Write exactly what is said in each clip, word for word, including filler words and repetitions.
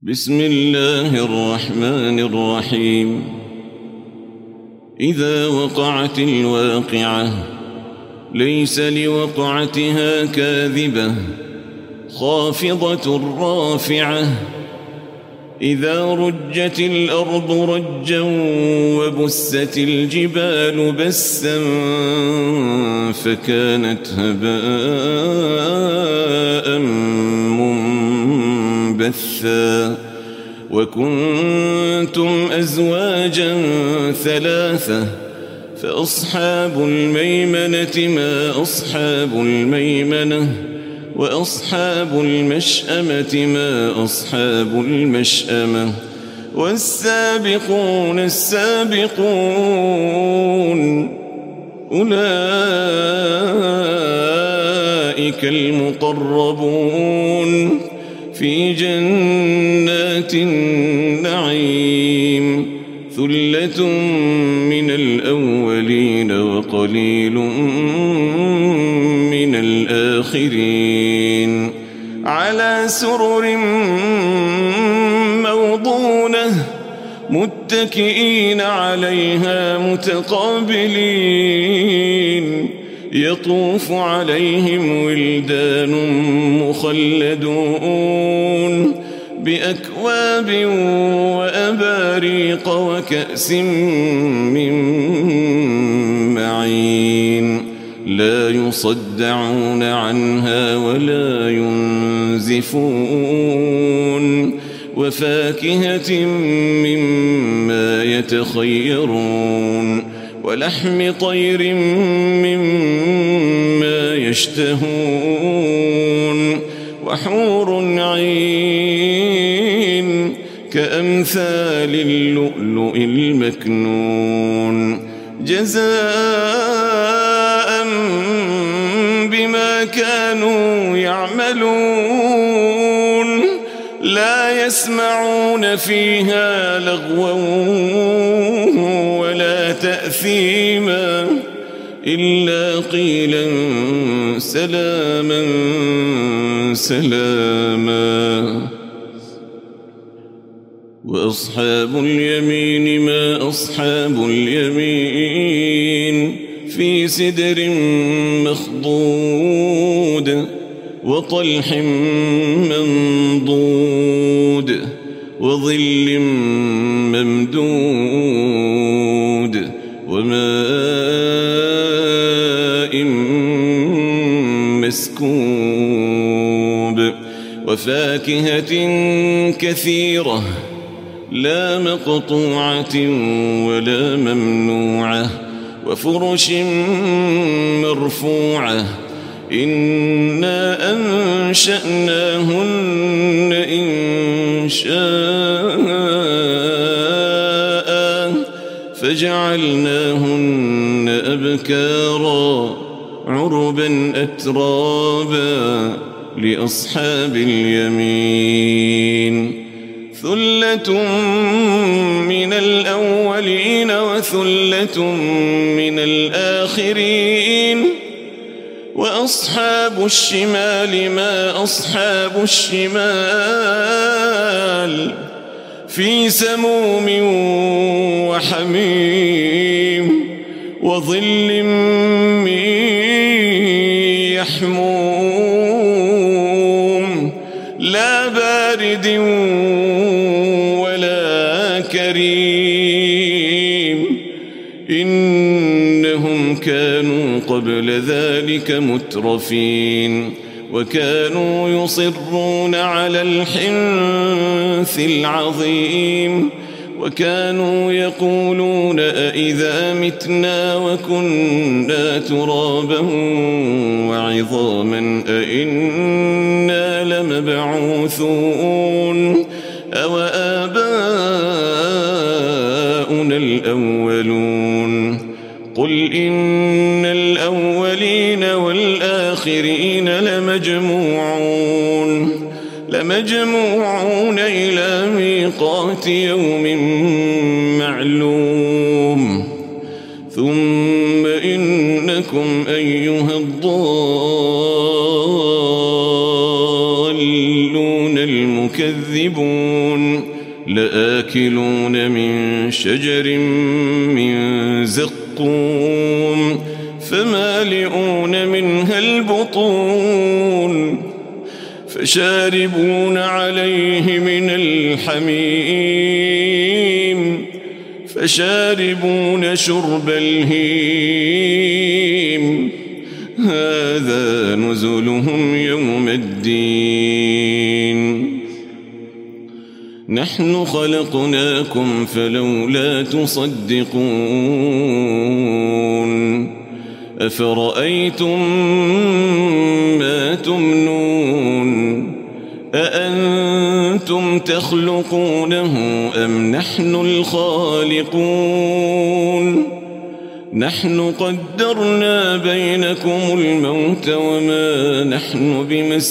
بسم الله الرحمن الرحيم. إذا وقعت الواقعة ليس لوقعتها كاذبة خافضة رافعة إذا رجت الأرض رجا وبست الجبال بسا فكانت هباء منبثا وكنتم أزواجا ثلاثة فأصحاب الميمنة ما أصحاب الميمنة وأصحاب المشأمة ما أصحاب المشأمة والسابقون السابقون أولئك المقربون في جنات النعيم ثلة من الأولين وقليل من الآخرين على سرر موضونة متكئين عليها متقابلين يطوف عليهم ولدان مخلدون بأكواب وأباريق وكأس من معين لا يصدعون عنها ولا ينزفون وفاكهة مما يتخيرون ولحم طير مما يشتهون وحور عين كأمثال اللؤلؤ المكنون جزاء بما كانوا يعملون لا يسمعون فيها لغوا ولا تأثيما إلا قيلا سلاما سلاما وأصحاب اليمين ما أصحاب اليمين في سدر مخضود وطلح منضود وظل ممدود وماء مسكوب وفاكهة كثيرة لا مقطوعة ولا ممنوعة وفرش مرفوعة إنا أنشأناهن إن شاء فجعلناهن أبكارا عربا أترابا لأصحاب اليمين ثلة من الأولين وثلة من الآخرين وأصحاب الشمال ما أصحاب الشمال في سموم وحميم وظل من يحموم لا بارد ولا كريم إنهم كانوا قبل ذلك مترفين وكانوا يصرون على الحنث العظيم وكانوا يقولون أئذا متنا وكنا ترابا وعظاما أئنا لمبعوثون أو آباؤنا الأولون قل إن الأولين والآخرين لمجموعون لمجموعون إلى ميقات يوم معلوم ثم إنكم أيها الضالون تكذبون لآكلون من شجر من زقوم فمالئون منها البطون فشاربون عليه من الحميم فشاربون شرب الهيم هذا نزلهم يوم الدين نحن خلقناكم فلولا تصدقون أفرأيتم ما تمنون أأنتم تخلقونه أم نحن الخالقون نحن قدرنا بينكم الموت وما نحن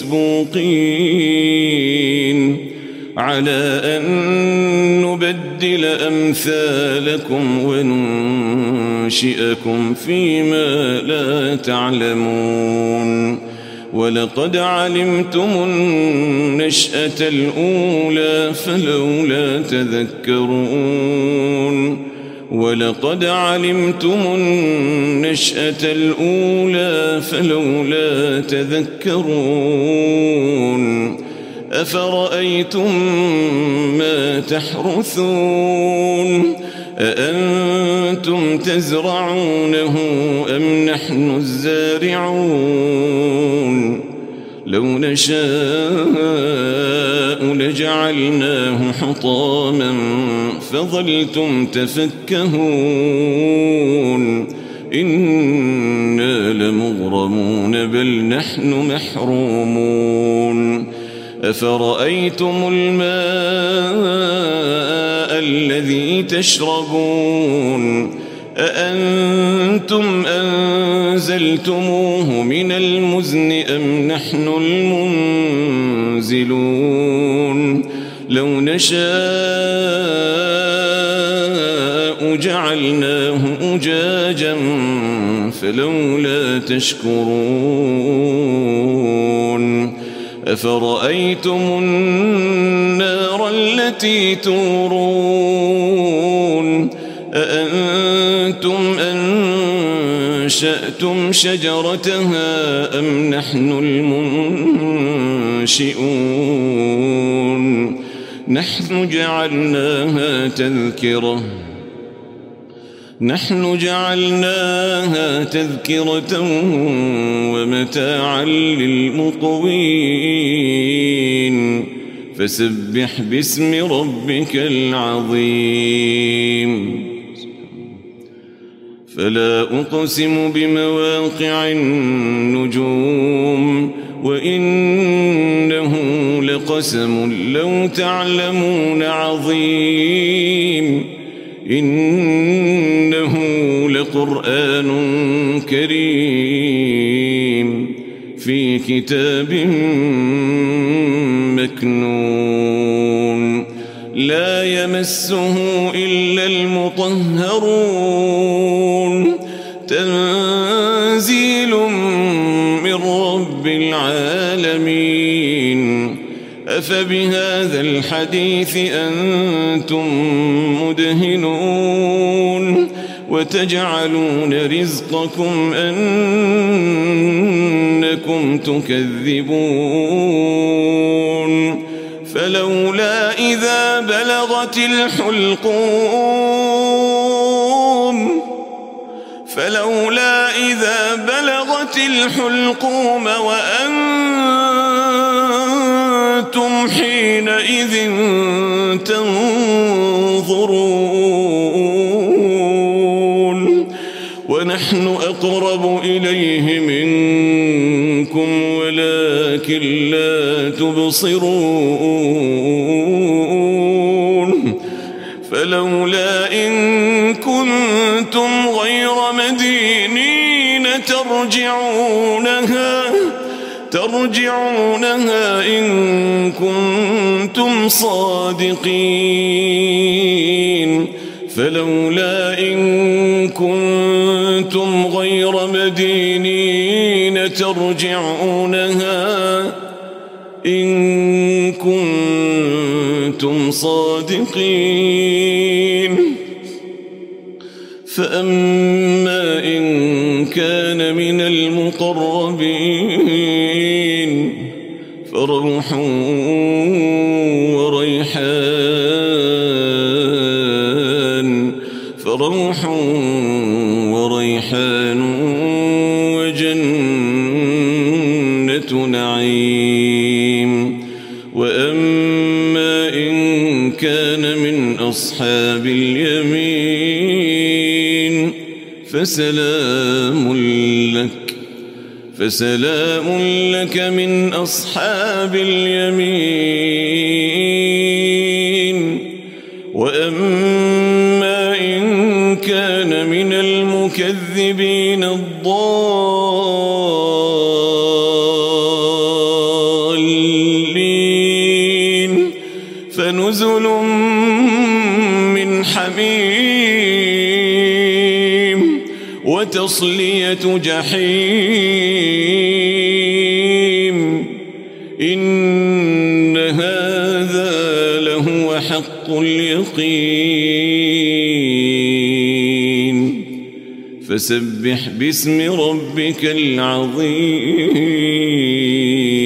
بمسبوقين على أن نبدل أمثالكم وننشئكم فيما لا تعلمون ولقد علمتم النشأة الأولى فلولا تذكرون ولقد علمتم النشأة الأولى فلولا تذكرون أفرأيتم ما تحرثون أأنتم تزرعونه أم نحن الزارعون لو نشاء لجعلناه حطاما فظلتم تفكهون إنا لمغرمون بل نحن محرومون أفرأيتم الماء الذي تشربون أأنتم أنزلتموه من المزن أم نحن المنزلون لو نشاء جعلناه أجاجا فلولا تشكرون أفرأيتم النار التي تورون أأنتم أنشأتم شجرتها أم نحن المنشئون نحن جعلناها تذكرة نحن جعلناها تذكرة ومتاعا للمقوين فسبح باسم ربك العظيم فلا أقسم بمواقع النجوم وإنه لقسم لو تعلمون عظيم إنه لقرآن كريم في كتاب مكنون لا يمسه إلا المطهرون تنزيل من رب العالمين أفبهذا الحديث أنتم مدهنون وتجعلون رزقكم أنكم تكذبون فلولا إذا بلغت الحلقوم فلولا إذا بلغت الحلقوم وأنتم حينئذ تنظرون ونحن أقرب إليه منكم ولكن لا تبصرون فلولا إن كنتم غير مدينين ترجعونها ترجعونها إن كنتم صادقين فلولا إن كنتم غير مدينين ترجعونها إن كنتم كنتم صادقين فأما إن كان من المقربين فروح وريحان فروح وريحان وجنة نعيم وأما إن كان من أصحاب اليمين فسلام لك فسلام لك من أصحاب اليمين وأما إن كان من المكذبين الضالين فنزل من حميم وتصلية جحيم إن هذا لهو حق اليقين فسبح باسم ربك العظيم.